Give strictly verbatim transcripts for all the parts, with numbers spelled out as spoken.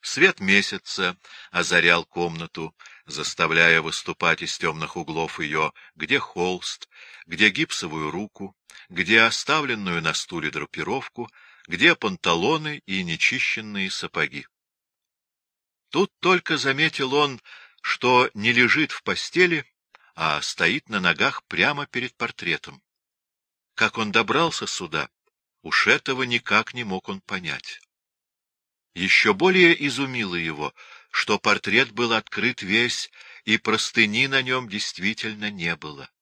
Свет месяца озарял комнату, заставляя выступать из темных углов ее, где холст, где гипсовую руку, где оставленную на стуле драпировку, где панталоны и нечищенные сапоги. Тут только заметил он, что не лежит в постели, а стоит на ногах прямо перед портретом. Как он добрался сюда, уж этого никак не мог он понять. Еще более изумило его, что портрет был открыт весь, и простыни на нем действительно не было.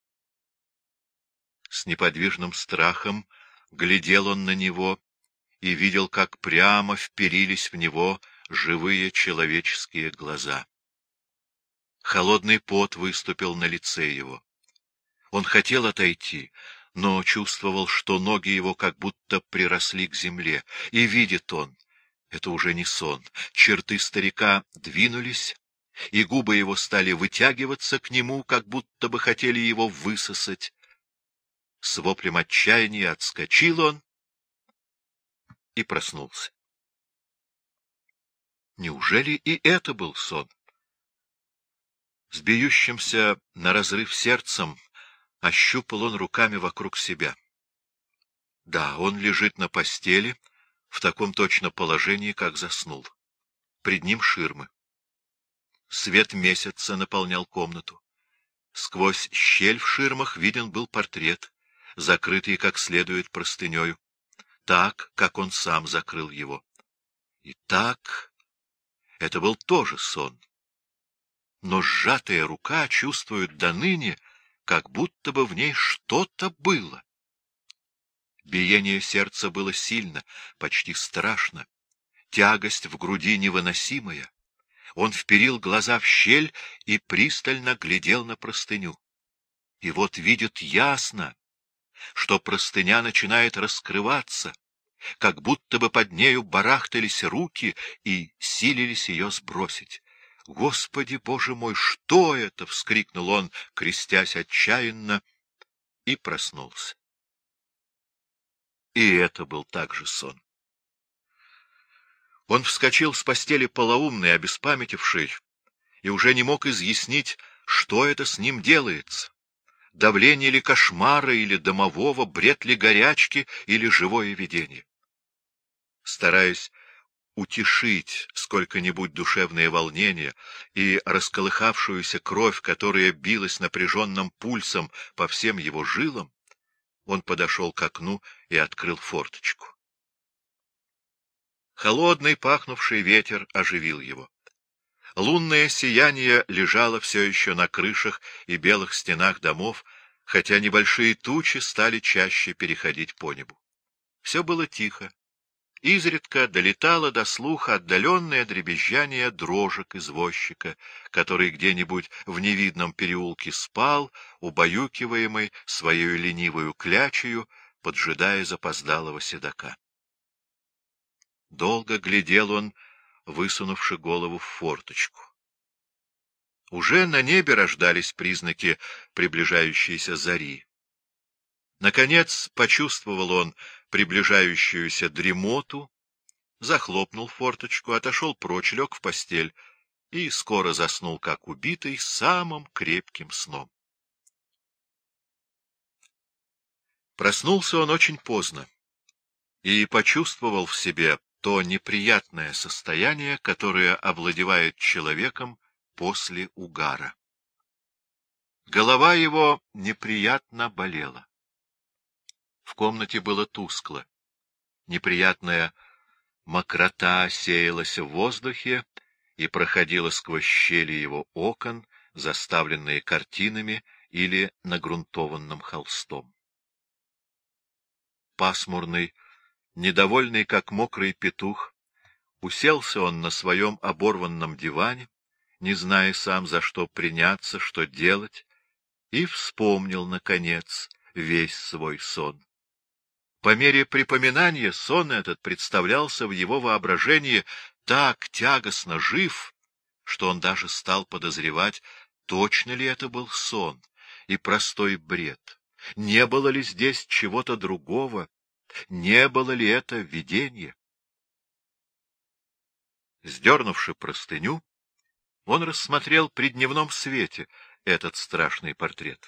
С неподвижным страхом глядел он на него и видел, как прямо вперились в него живые человеческие глаза. Холодный пот выступил на лице его. Он хотел отойти, но чувствовал, что ноги его как будто приросли к земле, и видит он — это уже не сон. Черты старика двинулись, и губы его стали вытягиваться к нему, как будто бы хотели его высосать. С воплем отчаяния отскочил он и проснулся. Неужели и это был сон? С бьющимся наразрыв сердцем ощупал он руками вокруг себя. Да, он лежит на постели, в таком точно положении, как заснул. Пред ним ширмы. Свет месяца наполнял комнату. Сквозь щель в ширмах виден был портрет, закрытый как следует простынею, так, как он сам закрыл его. И так это был тоже сон. Но сжатая рука чувствует доныне, как будто бы в ней что-то было. Биение сердца было сильно, почти страшно. Тягость в груди невыносимая. Он вперил глаза в щель и пристально глядел на простыню. И вот видит ясно, что простыня начинает раскрываться, как будто бы под нею барахтались руки и силились ее сбросить. «Господи, Боже мой, что это?» — вскрикнул он, крестясь отчаянно, и проснулся. И это был также сон. Он вскочил с постели полоумный, обеспамятивший, и уже не мог изъяснить, что это с ним делается. Давление ли кошмара, или домового, бред ли горячки, или живое видение. Стараясь утешить сколько-нибудь душевное волнение и расколыхавшуюся кровь, которая билась напряженным пульсом по всем его жилам, он подошел к окну и открыл форточку. Холодный, пахнувший ветер оживил его. Лунное сияние лежало все еще на крышах и белых стенах домов, хотя небольшие тучи стали чаще переходить по небу. Все было тихо. Изредка долетало до слуха отдаленное дребезжание дрожек извозчика, который где-нибудь в невидном переулке спал, убаюкиваемый своей ленивою клячею, поджидая запоздалого седока. Долго глядел он, высунувши голову в форточку. Уже на небе рождались признаки приближающейся зари. Наконец почувствовал он приближающуюся дремоту, захлопнул форточку, отошел прочь, лег в постель и скоро заснул, как убитый, самым крепким сном. Проснулся он очень поздно и почувствовал в себе то неприятное состояние, которое овладевает человеком после угара. Голова его неприятно болела. В комнате было тускло. Неприятная мокрота сеялась в воздухе и проходила сквозь щели его окон, заставленные картинами или нагрунтованным холстом. Пасмурный, недовольный, как мокрый петух, уселся он на своем оборванном диване, не зная сам, за что приняться, что делать, и вспомнил, наконец, весь свой сон. По мере припоминания сон этот представлялся в его воображении так тягостно жив, что он даже стал подозревать, точно ли это был сон и простой бред, не было ли здесь чего-то другого, не было ли это видение. Сдернувши простыню, он рассмотрел при дневном свете этот страшный портрет.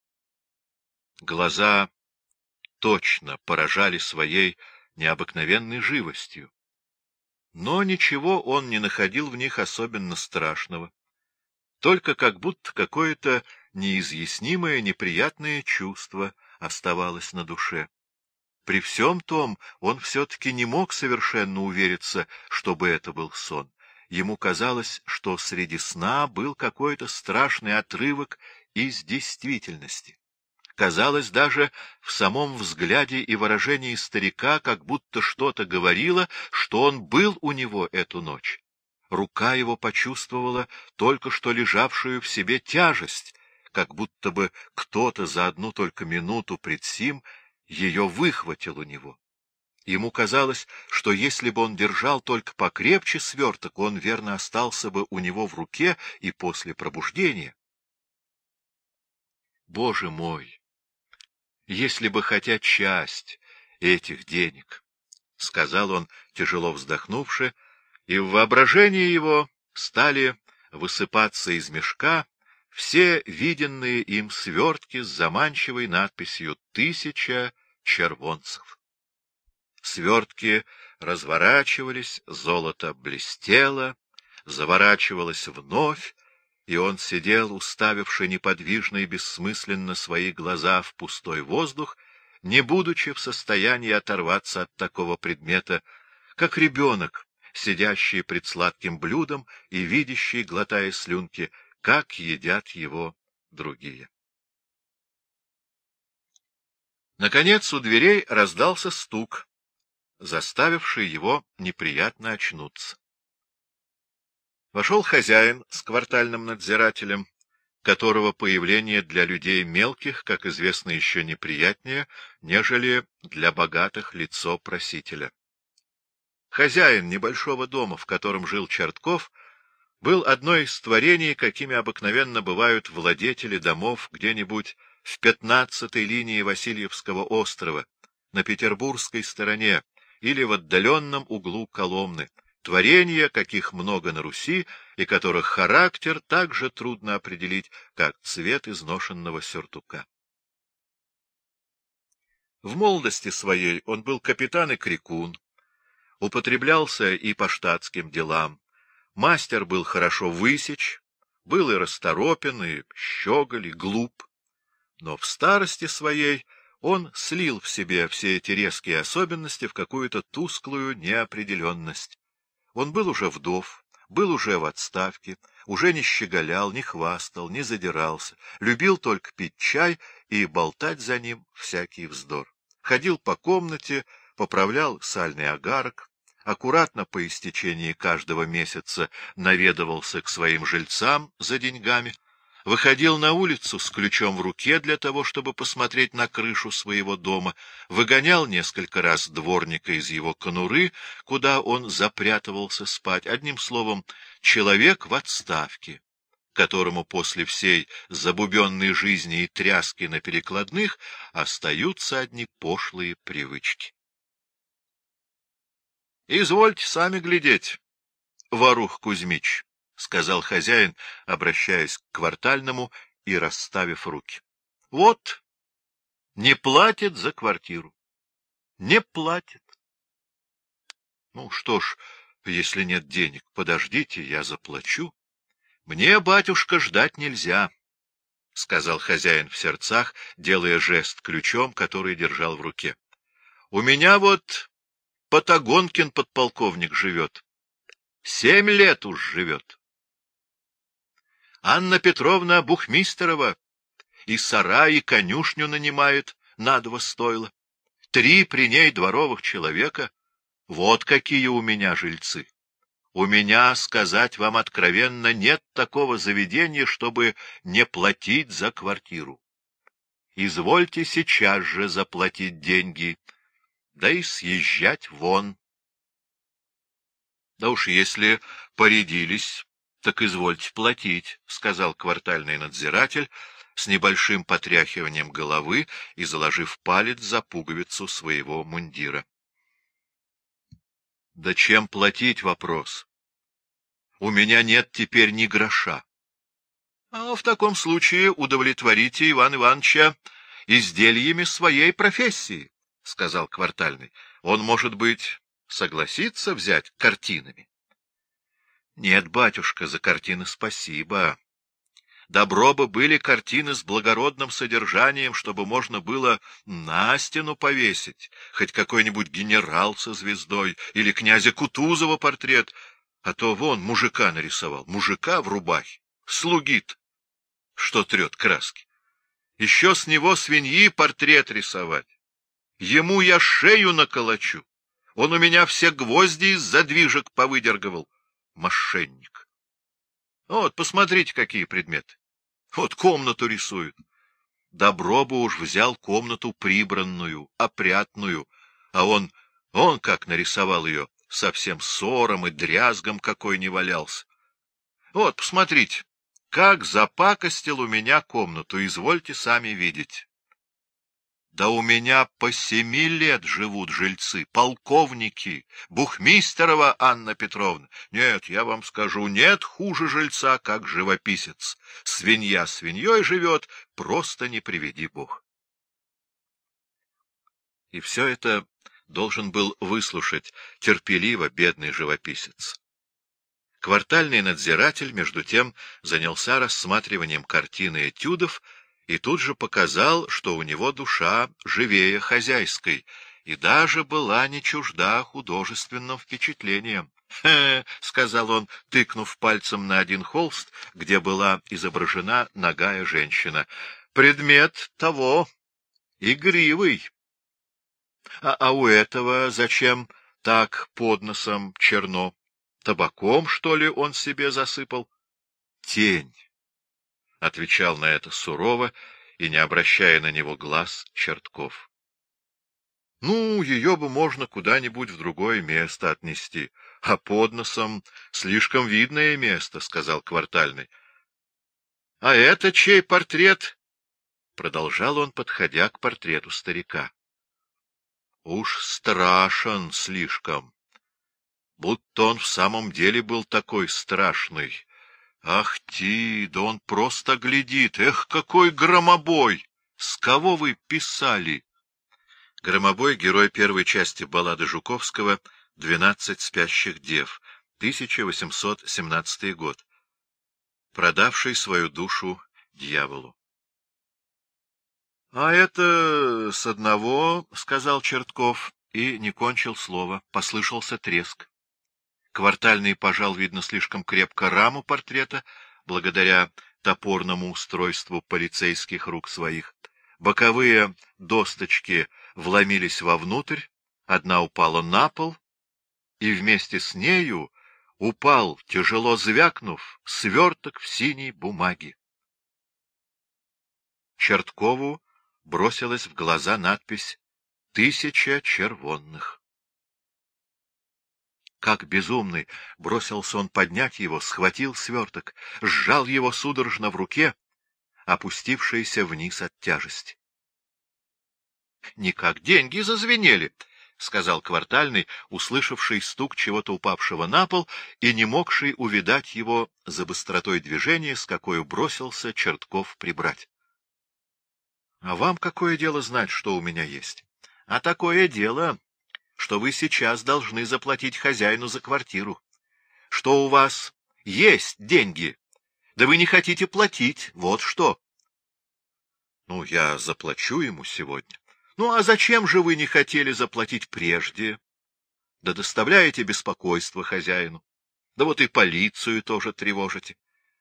Глаза точно поражали своей необыкновенной живостью, но ничего он не находил в них особенно страшного, только как будто какое-то неизъяснимое неприятное чувство оставалось на душе. При всем том он все-таки не мог совершенно увериться, чтобы это был сон. Ему казалось, что среди сна был какой-то страшный отрывок из действительности. Казалось, даже в самом взгляде и выражении старика как будто что-то говорило, что он был у него эту ночь. Рука его почувствовала только что лежавшую в себе тяжесть, как будто бы кто-то за одну только минуту пред сим ее выхватил у него. Ему казалось, что если бы он держал только покрепче сверток, он верно остался бы у него в руке и после пробуждения. Боже мой! Если бы хотя часть этих денег, — сказал он, тяжело вздохнувши, и в воображении его стали высыпаться из мешка все виденные им свертки с заманчивой надписью «Тысяча червонцев». Свертки разворачивались, золото блестело, заворачивалось вновь, и он сидел, уставивши неподвижно и бессмысленно свои глаза в пустой воздух, не будучи в состоянии оторваться от такого предмета, как ребенок, сидящий пред сладким блюдом и видящий, глотая слюнки, как едят его другие. Наконец у дверей раздался стук, заставивший его неприятно очнуться. Вошел хозяин с квартальным надзирателем, которого появление для людей мелких, как известно, еще неприятнее, нежели для богатых лицо просителя. Хозяин небольшого дома, в котором жил Чертков, был одно из творений, какими обыкновенно бывают владетели домов где-нибудь в пятнадцатой линии Васильевского острова, на петербургской стороне или в отдаленном углу Коломны, творения, каких много на Руси, и которых характер так же трудно определить, как цвет изношенного сюртука. В молодости своей он был капитан и крикун, употреблялся и по штатским делам, мастер был хорошо высечь, был и расторопен, и щеголь, и глуп, но в старости своей он слил в себе все эти резкие особенности в какую-то тусклую неопределенность. Он был уже вдов, был уже в отставке, уже не щеголял, не хвастал, не задирался, любил только пить чай и болтать за ним всякий вздор. Ходил по комнате, поправлял сальный агарок, аккуратно по истечении каждого месяца наведывался к своим жильцам за деньгами, выходил на улицу с ключом в руке для того, чтобы посмотреть на крышу своего дома, выгонял несколько раз дворника из его конуры, куда он запрятывался спать. Одним словом, человек в отставке, которому после всей забубенной жизни и тряски на перекладных остаются одни пошлые привычки. — Извольте сами глядеть, Варух Кузьмич, — сказал хозяин, обращаясь к квартальному и расставив руки. — Вот, не платит за квартиру. Не платит. — Ну что ж, если нет денег, подождите, я заплачу. — Мне, батюшка, ждать нельзя, — сказал хозяин в сердцах, делая жест ключом, который держал в руке. — У меня вот Потагонкин подполковник живет. Семь лет уж живет. Анна Петровна Бухмистерова и сарай, и конюшню нанимает на два стойла. Три при ней дворовых человека. Вот какие у меня жильцы. У меня, сказать вам откровенно, нет такого заведения, чтобы не платить за квартиру. Извольте сейчас же заплатить деньги, да и съезжать вон. — Да уж если порядились, так извольте платить, — сказал квартальный надзиратель с небольшим потряхиванием головы и заложив палец за пуговицу своего мундира. — Да чем платить — вопрос. У меня нет теперь ни гроша. — А в таком случае удовлетворите Ивана Ивановича изделиями своей профессии, — сказал Квартальный. — Он, может быть, согласится взять картинами? — Нет, батюшка, за картины спасибо. Добро бы были картины с благородным содержанием, чтобы можно было на стену повесить, хоть какой-нибудь генерал со звездой или князя Кутузова портрет, а то вон мужика нарисовал, мужика в рубахе, слугит, что трет краски. Еще с него свиньи портрет рисовать. Ему я шею наколочу. Он у меня все гвозди из задвижек повыдерговал. Мошенник. Вот, посмотрите, какие предметы. Вот комнату рисуют. Добро бы уж взял комнату прибранную, опрятную, а он, он как нарисовал ее, совсем ссором и дрязгом какой не валялся. Вот, посмотрите, как запакостил у меня комнату, извольте сами видеть. Да у меня по семи лет живут жильцы, полковники, Бухмистерова Анна Петровна. Нет, я вам скажу, нет хуже жильца, как живописец. Свинья свиньей живет, просто не приведи Бог. И все это должен был выслушать терпеливо бедный живописец. Квартальный надзиратель, между тем, занялся рассматриванием картины этюдов и тут же показал, что у него душа живее хозяйской, и даже была не чужда художественным впечатлением. — Хе, — сказал он, тыкнув пальцем на один холст, где была изображена нагая женщина, — предмет того, игривый. А, а у этого зачем так под носом черно? Табаком, что ли, он себе засыпал? — Тень. — отвечал на это сурово и не обращая на него глаз Чертков. — Ну, ее бы можно куда-нибудь в другое место отнести, а под носом слишком видное место, — сказал Квартальный. — А это чей портрет? — продолжал он, подходя к портрету старика. — Уж страшен слишком. Будто он в самом деле был такой страшный. Ах ты, да он просто глядит. Эх, какой громобой! С кого вы писали? Громобой — герой первой части баллады Жуковского «Двенадцать спящих дев», тысяча восемьсот семнадцатый год, продавший свою душу дьяволу. — А это с одного, — сказал Чертков, и не кончил слова. Послышался треск. Квартальный пожал, видно, слишком крепко раму портрета, благодаря топорному устройству полицейских рук своих. Боковые досточки вломились вовнутрь, одна упала на пол, и вместе с нею упал, тяжело звякнув, сверток в синей бумаге. Черткову бросилась в глаза надпись «Тысяча червонных». Как безумный бросился он поднять его, схватил сверток, сжал его судорожно в руке, опустившийся вниз от тяжести. — Никак деньги зазвенели, — сказал Квартальный, услышавший стук чего-то упавшего на пол и не могший увидать его за быстротой движения, с какой бросился Чертков прибрать. — А вам какое дело знать, что у меня есть? — А такое дело, что вы сейчас должны заплатить хозяину за квартиру, что у вас есть деньги, да вы не хотите платить, вот что. — Ну, я заплачу ему сегодня. — Ну, а зачем же вы не хотели заплатить прежде? Да доставляете беспокойство хозяину, да вот и полицию тоже тревожите.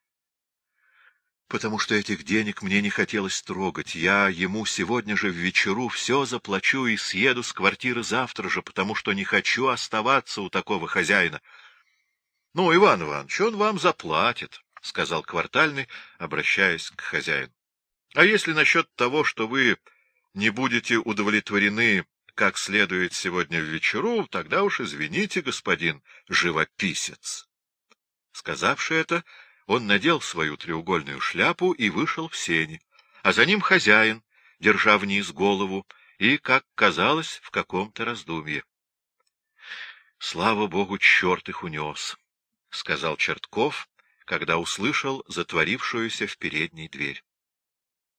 Потому что этих денег мне не хотелось трогать. Я ему сегодня же в вечеру все заплачу и съеду с квартиры завтра же, потому что не хочу оставаться у такого хозяина. — Ну, Иван Иванович, он вам заплатит, — сказал Квартальный, обращаясь к хозяину. — А если насчет того, что вы не будете удовлетворены как следует сегодня в вечеру, тогда уж извините, господин живописец. Сказавши это, он надел свою треугольную шляпу и вышел в сени, а за ним хозяин, держа вниз голову и, как казалось, в каком-то раздумье. Слава богу, черт их унес. — сказал Чертков, когда услышал затворившуюся в передней дверь.